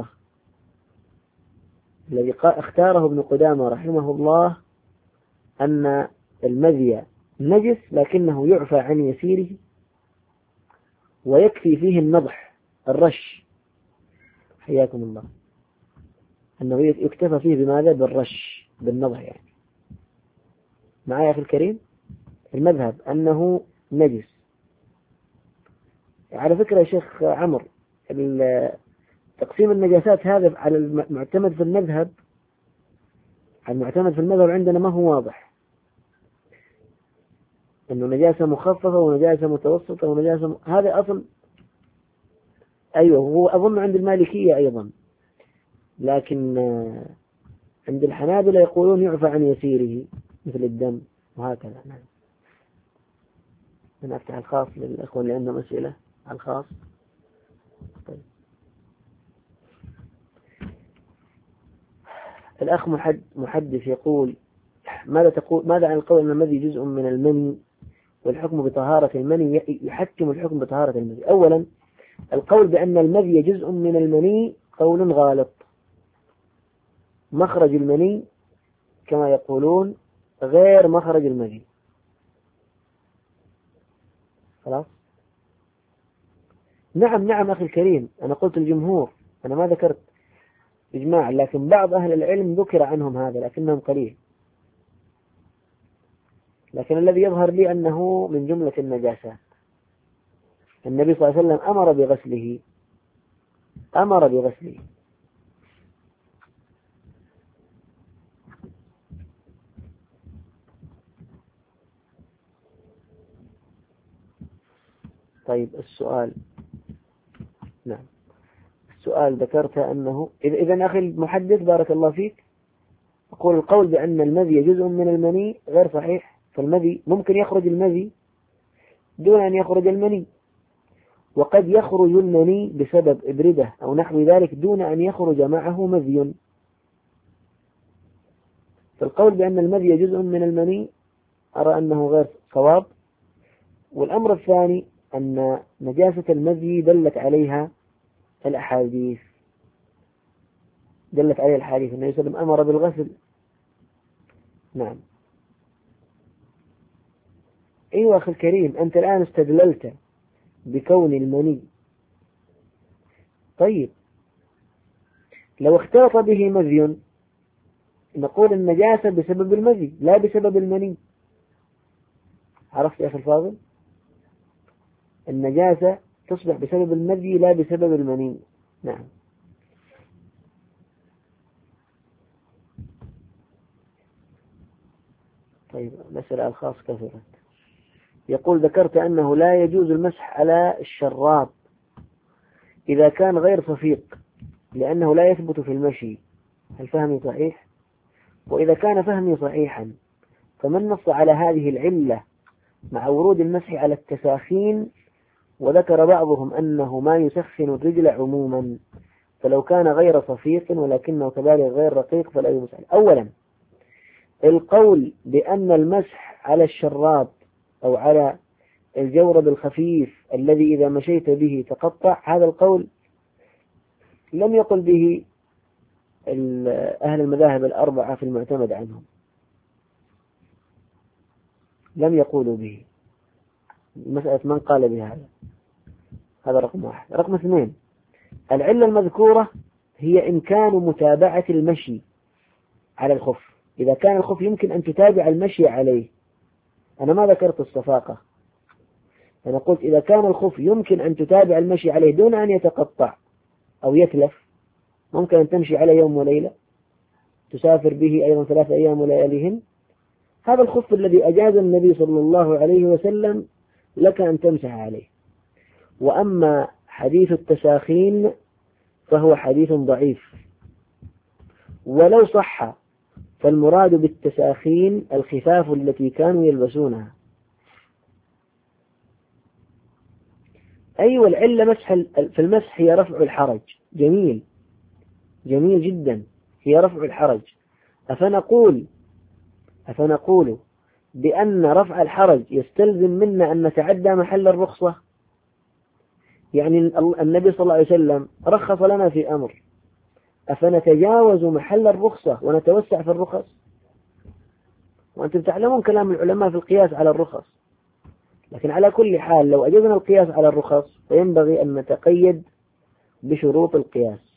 الذي اختاره ابن قدامة رحمه الله أن المذي نجس لكنه يعفى عن يسيره ويكفي فيه النضح الرش، حياكم الله، أنه يكتفى فيه بماذا؟ بالرش، بالنضح يعني. معايا أخي الكريم؟ المذهب أنه نجس. على فكرة يا شيخ عمر، تقسيم النجاسات هذا على المعتمد في المذهب، المعتمد في المذهب عندنا ما هو واضح، أنه نجاسة مخففة ونجاسة متوسطة ونجاسة م... هذا أصل. أيوه، هو أظن عند المالكية أيضا، لكن عند الحنابلة يقولون يعفى عن يسيره مثل الدم وهكذا. نعم. أنا أفتح الخاص للأخوة اللي عندهم أسئلة على الخاص. طيب. الأخ محدث يقول: ماذا تقول ماذا عن القول أن المذي جزء من المني والحكم بطهارة المني يحكم الحكم بطهارة المذي؟ أولا، القول بأن المذي جزء من المني قول غالط. مخرج المني كما يقولون غير مخرج المذي. خلاص. نعم نعم أخي الكريم، أنا قلت الجمهور، أنا ما ذكرت إجماع، لكن بعض أهل العلم ذكر عنهم هذا لكنهم قليل. لكن الذي يظهر لي أنه من جملة النجاسات. النبي صلى الله عليه وسلم أمر بغسله، أمر بغسله. طيب السؤال، نعم السؤال ذكرت أنه إذا أخي المحدث بارك الله فيك، أقول القول بأن المذي جزء من المني غير صحيح. فالمذي ممكن يخرج المذي دون أن يخرج المني، وقد يخرج المني بسبب إبردة أو نحو ذلك دون أن يخرج معه مذي. فالقول بأن المذي جزء من المني أرى أنه غير صواب. والأمر الثاني أن نجاسة المذي دلت عليها الأحاديث، دلت عليها الحديث النبي صلى الله عليه وسلم أمر بالغسل. نعم. أيها أخي الكريم، أنت الآن استدللت بكون المني. طيب لو اختلط به مذي نقول النجاسة بسبب المذي لا بسبب المني. عرفت يا أخي الفاضل؟ النجاسة تصبح بسبب المذي لا بسبب المني. نعم. طيب مسألة الخاص كثرت. يقول: ذكرت أنه لا يجوز المسح على الشراب إذا كان غير صفيق لأنه لا يثبت في المشي، هل فهمي صحيح؟ وإذا كان فهمي صحيحا فمن نص على هذه العلة مع ورود المسح على التساخين؟ وذكر بعضهم أنه ما يسخن الرجل عموما، فلو كان غير صفيق ولكنه كذلك غير رقيق فلا يمسح. أولا، القول بأن المسح على الشراب أو على الجورب الخفيف الذي إذا مشيت به تقطع، هذا القول لم يقل به أهل المذاهب الأربعة في المعتمد عنهم، لم يقولوا به. مسألة من قال بهذا، هذا رقم واحد. رقم اثنين، العلة المذكورة هي إمكان متابعة المشي على الخف. إذا كان الخف يمكن أن تتابع المشي عليه، أنا ما ذكرت الصفاقة، أنا قلت إذا كان الخف يمكن أن تتابع المشي عليه دون أن يتقطع أو يتلف، ممكن أن تمشي عليه يوم وليلة، تسافر به أيضا ثلاثة أيام ولياليهن، هذا الخف الذي أجاز النبي صلى الله عليه وسلم لك أن تمسح عليه. وأما حديث التساخين فهو حديث ضعيف، ولو صح فالمراد بالتساخين الخفاف التي كانوا يلبسونها. أيوة العلة مسح في المسح هي رفع الحرج، جميل جميل جدا، هي رفع الحرج. أفنقول أفنقول بأن رفع الحرج يستلزم منا أن نتعدى محل الرخصة؟ يعني النبي صلى الله عليه وسلم رخص لنا في أمر، أفنتجاوز محل الرخصة ونتوسع في الرخص؟ وأنتم تعلمون كلام العلماء في القياس على الرخص، لكن على كل حال لو أجزنا القياس على الرخص فينبغي أن نتقيد بشروط القياس.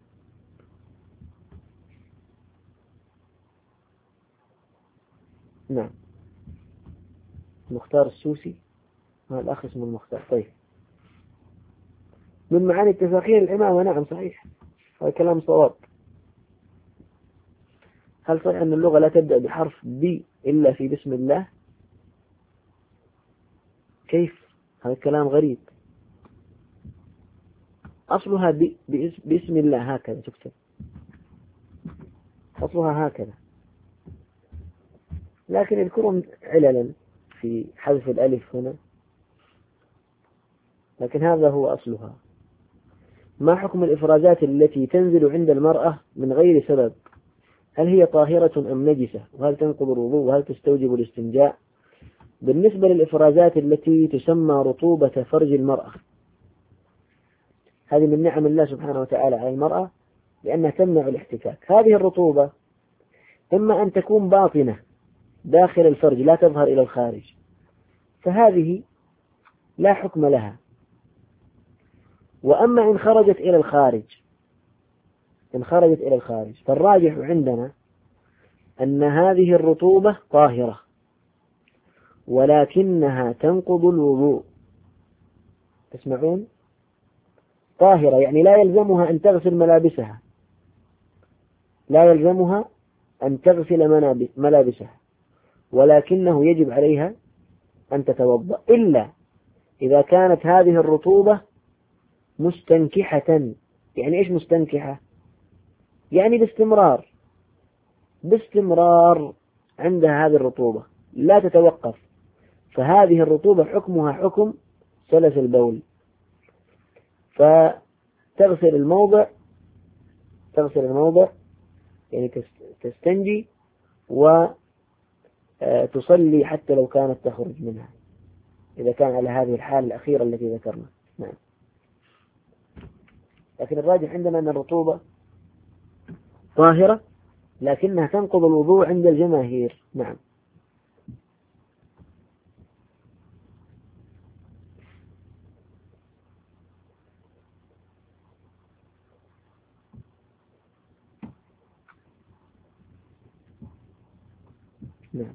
نعم. مختار السوسي، هذا الأخ اسمه المختار. طيب، من معاني التفاخير الإمامة، نعم صحيح، هذا كلام صواب. هل صحيح أن اللغة لا تبدأ بحرف ب إلا في بسم الله؟ كيف؟ هذا كلام غريب. أصلها ب... باسم الله هكذا تكتب، أصلها هكذا، لكن يذكرون عللا في حذف الألف هنا، لكن هذا هو أصلها. ما حكم الإفرازات التي تنزل عند المرأة من غير سبب؟ هل هي طاهرة أم نجسة؟ وهل تنقض الوضوء؟ وهل تستوجب الاستنجاء؟ بالنسبة للإفرازات التي تسمى رطوبة فرج المرأة، هذه من نعم الله سبحانه وتعالى على المرأة لأنها تمنع الاحتكاك. هذه الرطوبة إما أن تكون باطنة داخل الفرج لا تظهر إلى الخارج، فهذه لا حكم لها. وأما إن خرجت إلى الخارج إن خرجت إلى الخارج فالراجح عندنا أن هذه الرطوبة طاهرة، ولكنها تنقض الوضوء. تسمعون؟ طاهرة يعني لا يلزمها أن تغسل ملابسها، لا يلزمها أن تغسل ملابسها، ولكنه يجب عليها أن تتوضأ، إلا إذا كانت هذه الرطوبة مستنكحة. يعني إيش مستنكحة؟ يعني باستمرار باستمرار عندها هذه الرطوبة لا تتوقف، فهذه الرطوبة حكمها حكم سلس البول، فتغسل الموضع تغسل الموضع يعني تستنجي وتصلي حتى لو كانت تخرج منها، إذا كان على هذه الحالة الأخيرة التي ذكرنا. نعم. لكن الراجح عندنا أن الرطوبة طاهرة لكنها تنقض الوضوء عند الجماهير. نعم. نعم.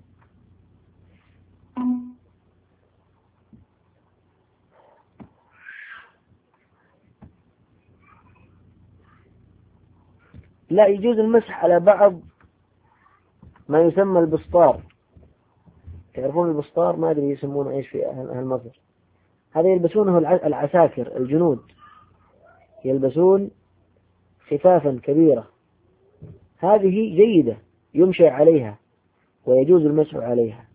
لا يجوز المسح على بعض ما يسمى البسطار. تعرفون البسطار؟ ما أدري يسمونه إيش في أهل مصر. هذا يلبسونه العساكر الجنود، يلبسون خفافا كبيرة، هذه جيدة يمشي عليها ويجوز المسح عليها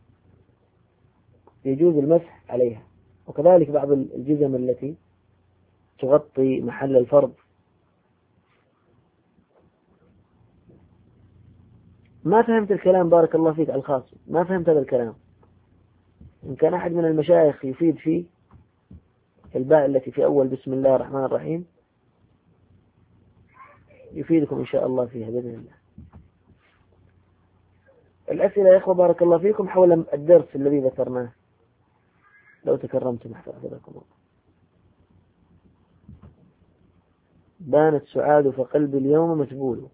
يجوز المسح عليها وكذلك بعض الجزم التي تغطي محل الفرض. ما فهمت الكلام بارك الله فيك الخاص، ما فهمت هذا الكلام. إن كان أحد من المشايخ يفيد فيه الباء التي في أول بسم الله الرحمن الرحيم يفيدكم إن شاء الله فيها بإذن الله. الأسئلة يا إخوة بارك الله فيكم حول الدرس الذي ذكرناه لو تكرمتم حفظكم الله. بانت سعاد فقلبي اليوم مشغول.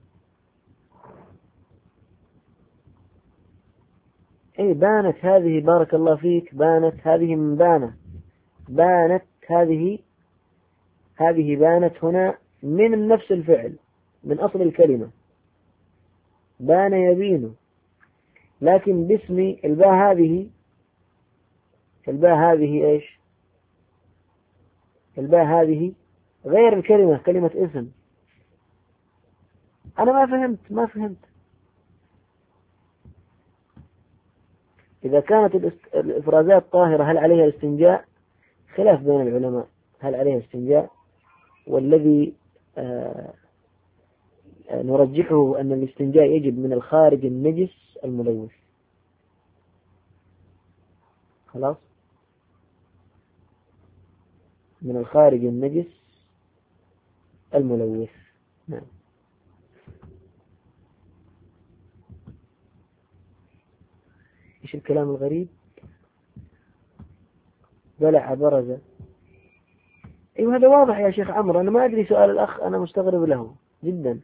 أي بانت هذه بارك الله فيك، بانت هذه من بانت بانت هذه هذه بانت هنا من نفس الفعل، من أصل الكلمة بان يبين، لكن باسم الباء هذه الباء هذه إيش؟ الباء هذه غير الكلمة، كلمة اسم. أنا ما فهمت ما فهمت إذا كانت الإفرازات طاهرة هل عليها الاستنجاء؟ خلاف بين العلماء هل عليها استنجاء، والذي آه نرجحه أن الاستنجاء يجب من الخارج النجس الملوث. خلاص، من الخارج النجس الملوث. نعم. إيش الكلام الغريب؟ بلع برزة. أيوة هذا واضح يا شيخ عمرو، أنا ما أدري سؤال الأخ أنا مستغرب له جدا.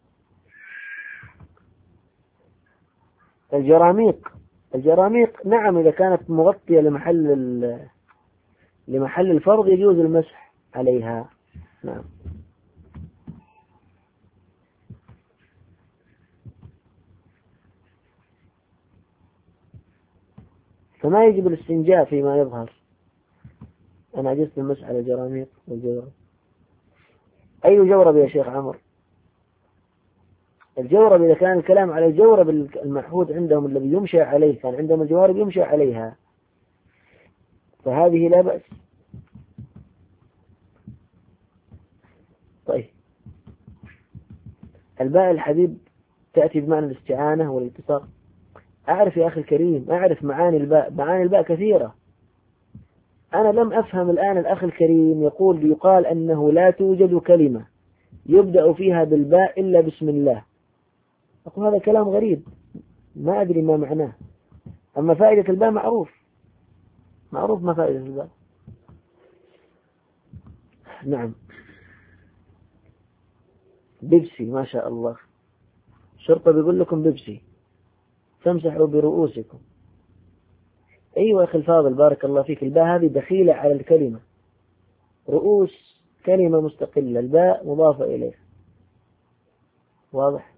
الجراميق، الجراميق نعم إذا كانت مغطية لمحل لمحل الفرض يجوز المسح عليها. نعم. فما يجب الاستنجاء فيما يظهر. أنا عجزت المسح على الجراميق والجورب. أي جورب يا شيخ عمرو؟ الجورب إذا كان الكلام على الجورب المعهود عندهم الذي يمشى عليه، كان عندهم الجوارب يمشى عليها، فهذه لا بأس. طيب الباء الحبيب تأتي بمعنى الاستعانة والالتصاق. أعرف يا أخي الكريم، أعرف معاني الباء، معاني الباء كثيرة. أنا لم أفهم الآن الأخ الكريم يقول يقال أنه لا توجد كلمة يبدأ فيها بالباء إلا بسم الله. أقول هذا كلام غريب ما أدري ما معناه. أما فائدة الباء معروف، معروف ما فائدة الباء. نعم. بيبسي ما شاء الله، شرطة بيقول لكم بيبسي تمسحوا برؤوسكم. أيوة أخي الفاضل بارك الله فيك، الباء هذه دخيلة على الكلمة، رؤوس كلمة مستقلة، الباء مضافة إليه. واضح؟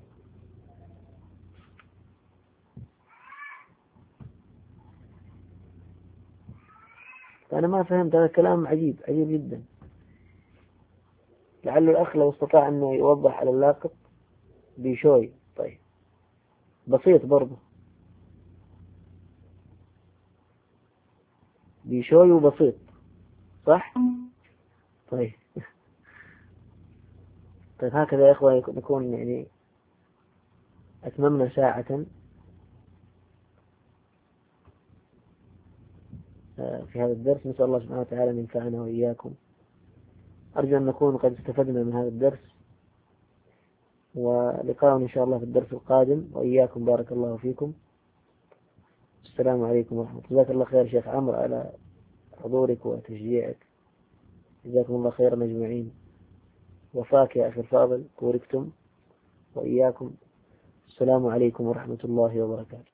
أنا ما فهمت هذا الكلام، عجيب عجيب جدا. لعل الأخ لو استطاع أنه يوضح على اللاقط بشوي. طيب بسيط برضه، بشوي وبسيط صح؟ طيب طيب هكذا يا إخوة نكون يعني أتممنا ساعة في هذا الدرس. نسأل الله سبحانه وتعالى أن ينفعنا وإياكم. أرجو أن نكون قد استفدنا من هذا الدرس، ولقاء إن شاء الله في الدرس القادم، وإياكم بارك الله فيكم. السلام عليكم ورحمة الله. جزاك الله خير شيخ عمرو على حضورك وتشجيعك، جزاكم الله خيرا أجمعين. وفاك يا أخي الفاضل، كوركتم وإياكم. السلام عليكم ورحمة الله وبركاته.